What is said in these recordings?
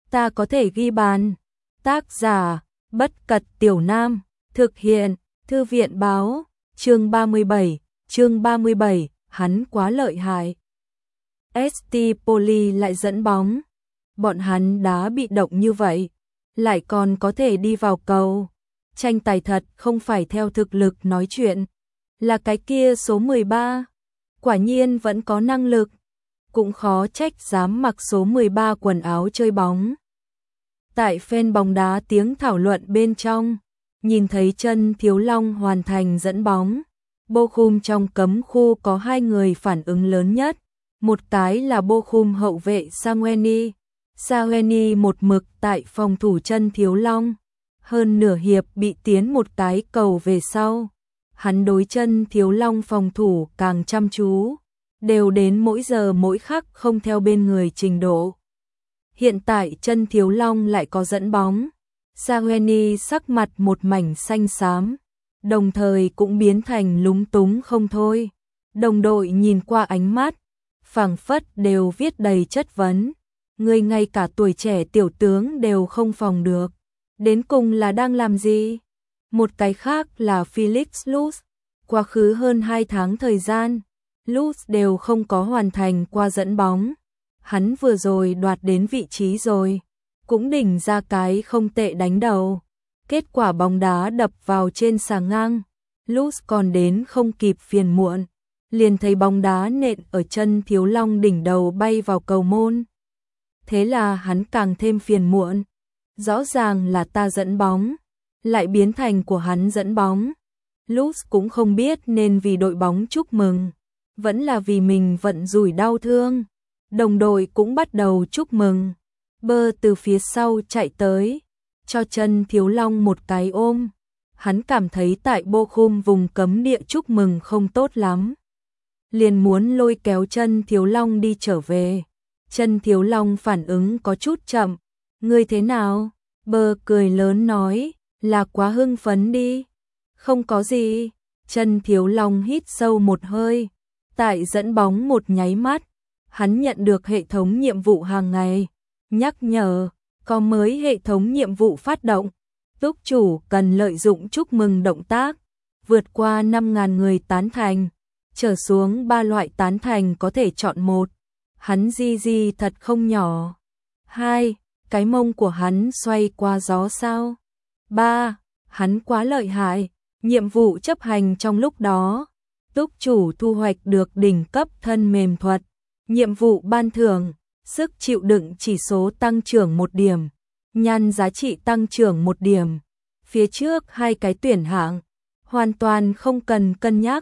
ta có thể ghi bàn. Tác giả, Bất Cật Tiểu Nam, thực hiện, Thư viện Báo, chương 37, hắn quá lợi hại. ST Poli lại dẫn bóng. Bọn hắn đá bị động như vậy, lại còn có thể đi vào cầu. Tranh tài thật không phải theo thực lực nói chuyện. Là cái kia số 13. Quả nhiên vẫn có năng lực. Cũng khó trách dám mặc số 13 quần áo chơi bóng. Tại fan bóng đá tiếng thảo luận bên trong, nhìn thấy Chân Thiếu Long hoàn thành dẫn bóng. Bochum trong cấm khu có hai người phản ứng lớn nhất. Một cái là Bochum hậu vệ Saweni. Saweni một mực tại phòng thủ Chân Thiếu Long. Hơn nửa hiệp bị tiến một cái cầu về sau. Hắn đối Chân Thiếu Long phòng thủ càng chăm chú. Đều đến mỗi giờ mỗi khắc không theo bên người trình độ. Hiện tại Chân Thiếu Long lại có dẫn bóng. Saweni sắc mặt một mảnh xanh xám. Đồng thời cũng biến thành lúng túng không thôi. Đồng đội nhìn qua ánh mắt, phảng phất đều viết đầy chất vấn. Người ngay cả tuổi trẻ tiểu tướng đều không phòng được. Đến cùng là đang làm gì? Một cái khác là Felix Lutz. Quá khứ hơn 2 tháng thời gian, Lutz đều không có hoàn thành qua dẫn bóng. Hắn vừa rồi đoạt đến vị trí rồi, cũng đỉnh ra cái không tệ đánh đầu. Kết quả bóng đá đập vào trên xà ngang, Lutz còn đến không kịp phiền muộn, liền thấy bóng đá nện ở Chân Thiếu Long đỉnh đầu bay vào cầu môn. Thế là hắn càng thêm phiền muộn. Rõ ràng là ta dẫn bóng, lại biến thành của hắn dẫn bóng. Lutz cũng không biết nên vì đội bóng chúc mừng, vẫn là vì mình vận rủi đau thương. Đồng đội cũng bắt đầu chúc mừng. Bơ từ phía sau chạy tới, cho Chân Thiếu Long một cái ôm. Hắn cảm thấy tại Bochum vùng cấm địa chúc mừng không tốt lắm. Liền muốn lôi kéo Chân Thiếu Long đi trở về. Chân Thiếu Long phản ứng có chút chậm. Ngươi thế nào? Bơ cười lớn nói, là quá hưng phấn đi. Không có gì. Chân Thiếu Long hít sâu một hơi. Tại dẫn bóng một nháy mắt, hắn nhận được hệ thống nhiệm vụ hàng ngày. Nhắc nhở, có mới hệ thống nhiệm vụ phát động. Túc chủ cần lợi dụng chúc mừng động tác. Vượt qua 5.000 người tán thành. Trở xuống 3 loại tán thành có thể chọn một. Hắn di thật không nhỏ. 2. Cái mông của hắn xoay qua gió sao. 3. Hắn quá lợi hại. Nhiệm vụ chấp hành trong lúc đó. Túc chủ thu hoạch được đỉnh cấp thân mềm thuật. Nhiệm vụ ban thưởng. Sức chịu đựng chỉ số tăng trưởng 1 điểm. Nhan giá trị tăng trưởng 1 điểm. Phía trước 2 cái tuyển hạng. Hoàn toàn không cần cân nhắc.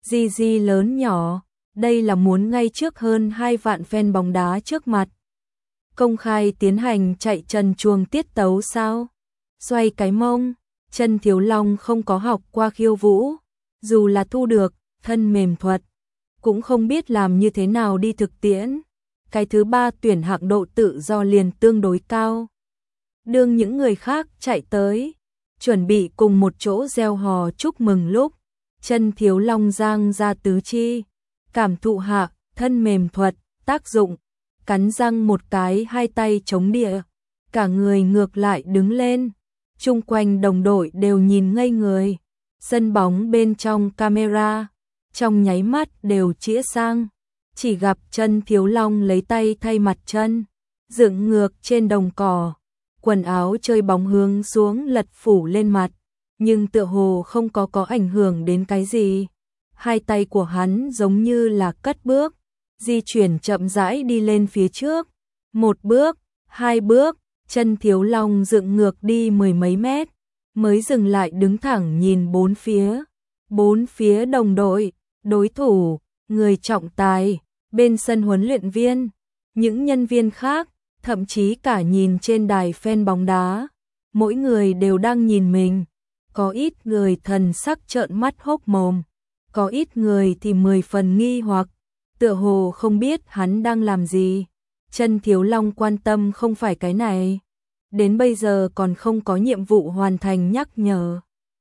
Di lớn nhỏ. Đây là muốn ngay trước hơn 2 vạn fan bóng đá trước mặt. Công khai tiến hành chạy trần chuồng tiết tấu sao? Xoay cái mông. Chân Thiếu Long không có học qua khiêu vũ. Dù là thu được thân mềm thuật, cũng không biết làm như thế nào đi thực tiễn. Cái thứ 3 tuyển hạng độ tự do liền tương đối cao. Đương những người khác chạy tới, chuẩn bị cùng một chỗ reo hò chúc mừng lúc, Chân Thiếu Long giang ra tứ chi, cảm thụ hạ thân mềm thuật tác dụng, cắn răng một cái, 2 tay chống địa, cả người ngược lại đứng lên. Chung quanh đồng đội đều nhìn ngây người. Sân bóng bên trong camera trong nháy mắt đều chĩa sang, chỉ gặp Chân Thiếu Long lấy tay thay mặt chân, dựng ngược trên đồng cỏ, quần áo chơi bóng hướng xuống lật phủ lên mặt, nhưng tựa hồ không có ảnh hưởng đến cái gì. 2 tay của hắn giống như là cất bước, di chuyển chậm rãi đi lên phía trước. 1 bước, 2 bước, Chân Thiếu Long dựng ngược đi 10 mấy mét, mới dừng lại đứng thẳng nhìn bốn phía. Bốn phía đồng đội, đối thủ, người trọng tài, bên sân huấn luyện viên, những nhân viên khác, thậm chí cả nhìn trên đài fan bóng đá. Mỗi người đều đang nhìn mình. Có ít người thần sắc trợn mắt hốc mồm, có ít người thì 10 phần nghi hoặc, tựa hồ không biết hắn đang làm gì. Chân Thiếu Long quan tâm không phải cái này. Đến bây giờ còn không có nhiệm vụ hoàn thành nhắc nhở.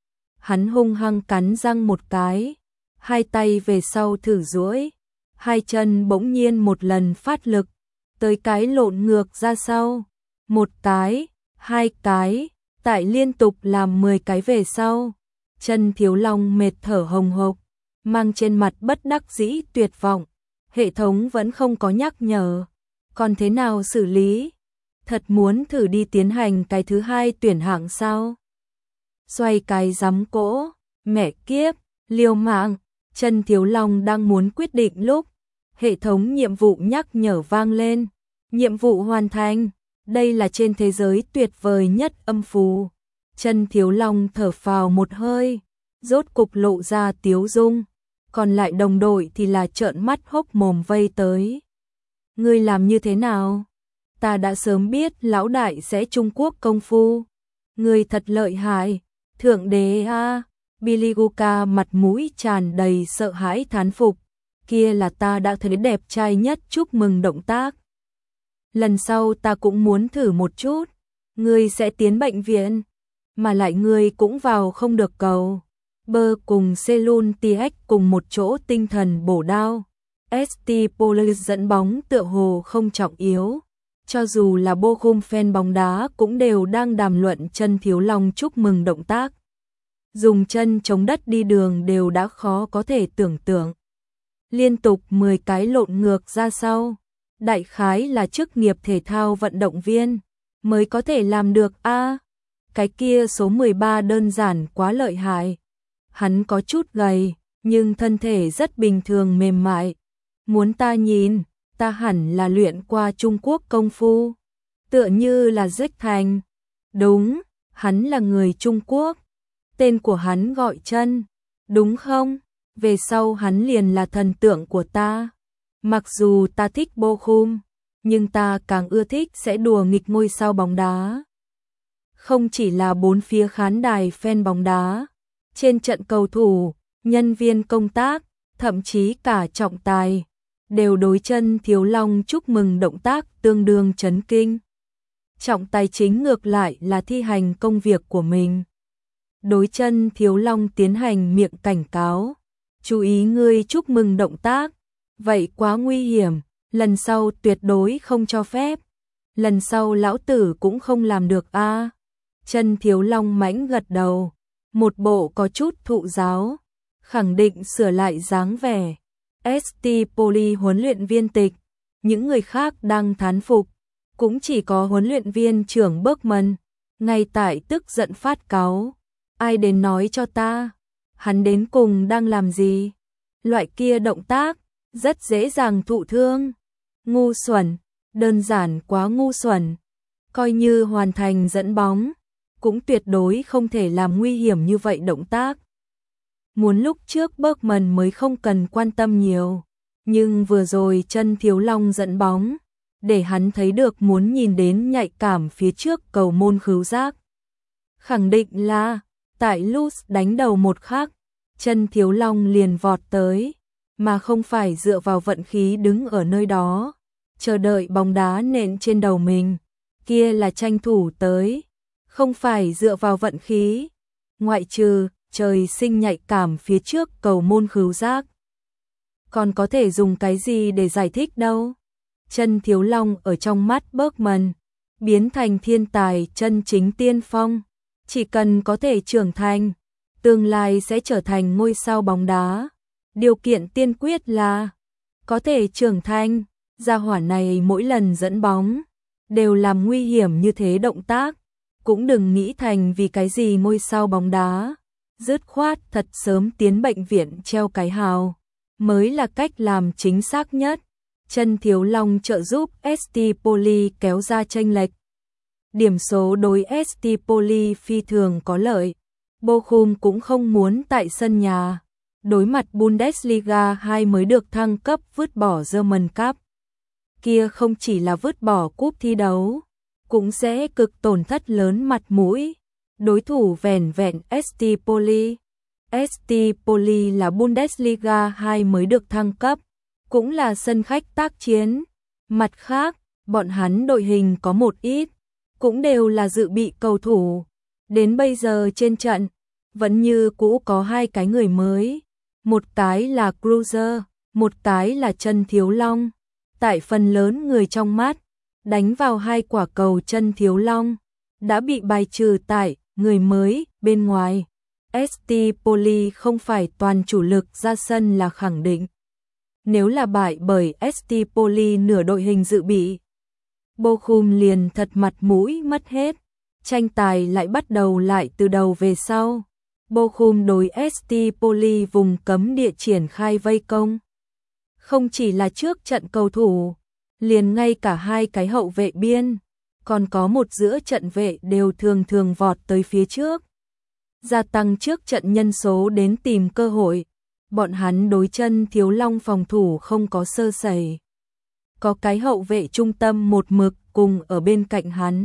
Hắn hung hăng cắn răng một cái, 2 tay về sau thử duỗi, 2 chân bỗng nhiên một lần phát lực, tới cái lộn ngược ra sau. một cái, hai cái, tại liên tục làm 10 cái về sau. Chân Thiếu Long mệt thở hồng hộc, mang trên mặt bất đắc dĩ tuyệt vọng. Hệ thống vẫn không có nhắc nhở. Còn thế nào xử lý? Thật muốn thử đi tiến hành cái thứ hai tuyển hạng sao? Xoay cái giám cỗ, mẹ kiếp, liều mạng. Chân Thiếu Long đang muốn quyết định lúc hệ thống nhiệm vụ nhắc nhở vang lên. Nhiệm vụ hoàn thành. Đây là trên thế giới tuyệt vời nhất âm phù. Chân Thiếu Long thở phào một hơi, rốt cục lộ ra tiếu dung. Còn lại đồng đội thì là trợn mắt hốc mồm vây tới. Ngươi làm như thế nào? Ta đã sớm biết lão đại sẽ Trung Quốc công phu. Ngươi thật lợi hại. Thượng đế a. Billy Guka mặt mũi tràn đầy sợ hãi thán phục. Kia là ta đã thấy đẹp trai nhất, chúc mừng động tác. Lần sau ta cũng muốn thử một chút. Ngươi sẽ tiến bệnh viện. Mà lại ngươi cũng vào không được cầu. Bơ cùng Selun TX cùng một chỗ tinh thần bổ đao. ST Police dẫn bóng tựa hồ không trọng yếu. Cho dù là Bochum fan bóng đá cũng đều đang đàm luận Chân Thiếu Long chúc mừng động tác. Dùng chân chống đất đi đường đều đã khó có thể tưởng tượng. Liên tục 10 cái lộn ngược ra sau. Đại khái là chức nghiệp thể thao vận động viên mới có thể làm được a. Cái kia số 13 đơn giản quá lợi hại. Hắn có chút gầy, nhưng thân thể rất bình thường mềm mại. Muốn ta nhìn, ta hẳn là luyện qua Trung Quốc công phu. Tựa như là Dích Thành. Đúng, hắn là người Trung Quốc. Tên của hắn gọi Chân, đúng không? Về sau hắn liền là thần tượng của ta. Mặc dù ta thích Bochum, nhưng ta càng ưa thích sẽ đùa nghịch ngôi sao bóng đá. Không chỉ là bốn phía khán đài fan bóng đá, trên trận cầu thủ, nhân viên công tác, thậm chí cả trọng tài, đều đối Chân Thiếu Long chúc mừng động tác tương đương chấn kinh. Trọng tài chính ngược lại là thi hành công việc của mình. Đối Chân Thiếu Long tiến hành miệng cảnh cáo. Chú ý ngươi chúc mừng động tác. Vậy quá nguy hiểm, lần sau tuyệt đối không cho phép. Lần sau lão tử cũng không làm được a. Chân Thiếu Long mãnh gật đầu, một bộ có chút thụ giáo, khẳng định sửa lại dáng vẻ. ST Poli huấn luyện viên Tịch, những người khác đang thán phục, cũng chỉ có huấn luyện viên trưởng Bergman, ngay tại tức giận phát cáu. Ai đến nói cho ta, hắn đến cùng đang làm gì? Loại kia động tác, rất dễ dàng thụ thương. Ngu xuẩn, đơn giản quá ngu xuẩn. Coi như hoàn thành dẫn bóng, cũng tuyệt đối không thể làm nguy hiểm như vậy động tác. Muốn lúc trước Bergman mới không cần quan tâm nhiều, nhưng vừa rồi Chân Thiếu Long dẫn bóng, để hắn thấy được muốn nhìn đến nhạy cảm phía trước cầu môn khứu giác. Khẳng định là, tại Luz đánh đầu một khắc, Chân Thiếu Long liền vọt tới, mà không phải dựa vào vận khí đứng ở nơi đó, chờ đợi bóng đá nện trên đầu mình, kia là tranh thủ tới, không phải dựa vào vận khí, ngoại trừ trời sinh nhạy cảm phía trước cầu môn khứu giác. Còn có thể dùng cái gì để giải thích đâu? Chân Thiếu Long ở trong mắt Bergman, biến thành thiên tài chân chính tiên phong, chỉ cần có thể trưởng thành, tương lai sẽ trở thành ngôi sao bóng đá. Điều kiện tiên quyết là có thể trưởng thành. Gia hỏa này mỗi lần dẫn bóng đều làm nguy hiểm như thế động tác, cũng đừng nghĩ thành vì cái gì ngôi sao bóng đá, dứt khoát thật sớm tiến bệnh viện treo cái hào mới là cách làm chính xác nhất. Chân Thiếu Long trợ giúp ST Poli kéo ra chênh lệch. Điểm số đối ST Poli phi thường có lợi. Bochum cũng không muốn tại sân nhà đối mặt Bundesliga 2 mới được thăng cấp vứt bỏ German Cup. Kia không chỉ là vứt bỏ cúp thi đấu, cũng sẽ cực tổn thất lớn mặt mũi. Đối thủ vẻn vẹn ST Poli. ST Poli là Bundesliga 2 mới được thăng cấp, cũng là sân khách tác chiến. Mặt khác, bọn hắn đội hình có một ít, cũng đều là dự bị cầu thủ. Đến bây giờ trên trận, vẫn như cũ có hai cái người mới. Một cái là Cruiser, một cái là Chân Thiếu Long. Tại phần lớn người trong mắt, đánh vào hai quả cầu chân Thiếu Long, đã bị bài trừ tại người mới bên ngoài. ST Poli không phải toàn chủ lực ra sân là khẳng định. Nếu là bại bởi ST Poli nửa đội hình dự bị, Bochum liền thật mặt mũi mất hết. Tranh tài lại bắt đầu lại từ đầu về sau. Bochum đối ST Poli vùng cấm địa triển khai vây công. Không chỉ là trước trận cầu thủ, liền ngay cả hai cái hậu vệ biên, còn có một giữa trận vệ đều thường thường vọt tới phía trước. Gia tăng trước trận nhân số đến tìm cơ hội, bọn hắn đối chân Thiếu Long phòng thủ không có sơ sẩy. Có cái hậu vệ trung tâm một mực cùng ở bên cạnh hắn.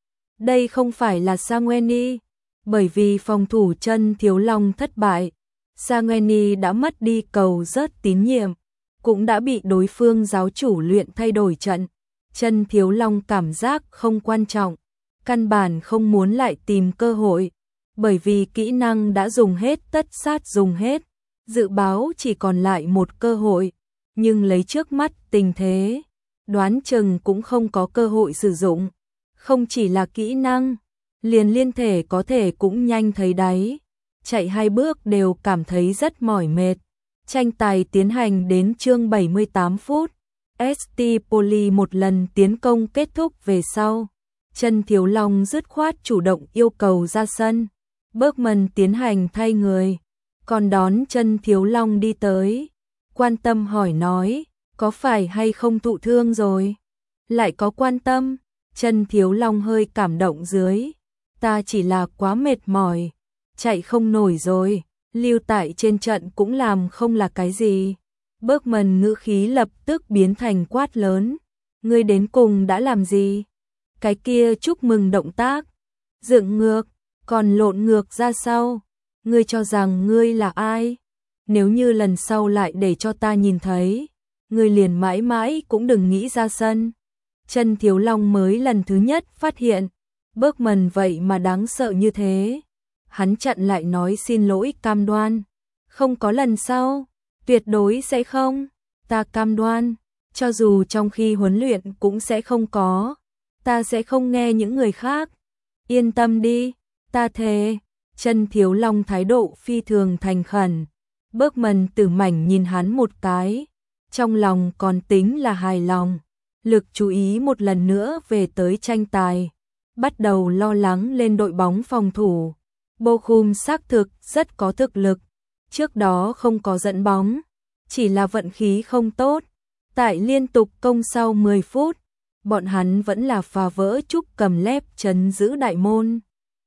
Đây không phải là Sangueni, bởi vì phòng thủ chân Thiếu Long thất bại, Sangueni đã mất đi cầu rớt tín nhiệm, cũng đã bị đối phương giáo chủ luyện thay đổi trận. Chân Thiếu Long cảm giác không quan trọng, căn bản không muốn lại tìm cơ hội, bởi vì kỹ năng đã dùng hết, tất sát dùng hết, dự báo chỉ còn lại một cơ hội, nhưng lấy trước mắt tình thế, đoán chừng cũng không có cơ hội sử dụng. Không chỉ là kỹ năng, liền liên thể có thể cũng nhanh thấy đáy, chạy 2 bước đều cảm thấy rất mỏi mệt. Tranh tài tiến hành đến chương 78 phút, ST Poli một lần tiến công kết thúc về sau. Chân Thiếu Long dứt khoát chủ động yêu cầu ra sân, Bergman tiến hành thay người, còn đón chân Thiếu Long đi tới, quan tâm hỏi nói, có phải hay không thụ thương rồi? Lại có quan tâm, chân Thiếu Long hơi cảm động dưới, ta chỉ là quá mệt mỏi, chạy không nổi rồi, lưu tại trên trận cũng làm không là cái gì. Bergman ngữ khí lập tức biến thành quát lớn, ngươi đến cùng đã làm gì? Cái kia chúc mừng động tác, dựng ngược, còn lộn ngược ra sau, ngươi cho rằng ngươi là ai? Nếu như lần sau lại để cho ta nhìn thấy, ngươi liền mãi mãi cũng đừng nghĩ ra sân. Chân Thiếu Long mới lần thứ nhất phát hiện, Bergman vậy mà đáng sợ như thế. Hắn chặn lại nói xin lỗi cam đoan, không có lần sau, tuyệt đối sẽ không, ta cam đoan, cho dù trong khi huấn luyện cũng sẽ không có, ta sẽ không nghe những người khác, yên tâm đi, ta thề. Chân Thiếu Long thái độ phi thường thành khẩn, Bergman tử mảnh nhìn hắn một cái, trong lòng còn tính là hài lòng, lực chú ý một lần nữa về tới tranh tài, bắt đầu lo lắng lên đội bóng phòng thủ. Bochum xác thực rất có thực lực, trước đó không có dẫn bóng, chỉ là vận khí không tốt. Tại liên tục công sau 10 phút, bọn hắn vẫn là phá vỡ Trúc Cầm Lép trấn giữ đại môn.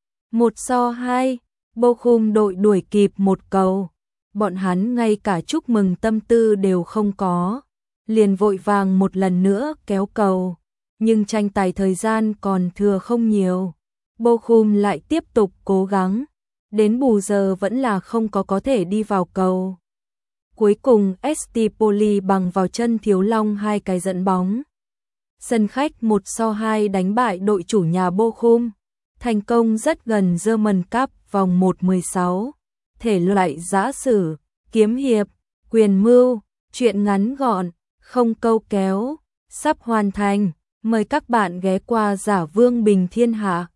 1-2, Bochum đội đuổi kịp một cầu, bọn hắn ngay cả chúc mừng tâm tư đều không có, liền vội vàng một lần nữa kéo cầu, nhưng tranh tài thời gian còn thừa không nhiều. Bochum lại tiếp tục cố gắng, đến bù giờ vẫn là không có thể đi vào cầu. Cuối cùng ST Poli bằng vào chân Thiếu Long hai cái dẫn bóng. Sân khách 1-2 đánh bại đội chủ nhà Bochum, thành công rất gần German Cup vòng 1/16. Thể loại giã sử, kiếm hiệp, quyền mưu, truyện ngắn gọn, không câu kéo, sắp hoàn thành. Mời các bạn ghé qua Giả Vương Bình Thiên Hạ.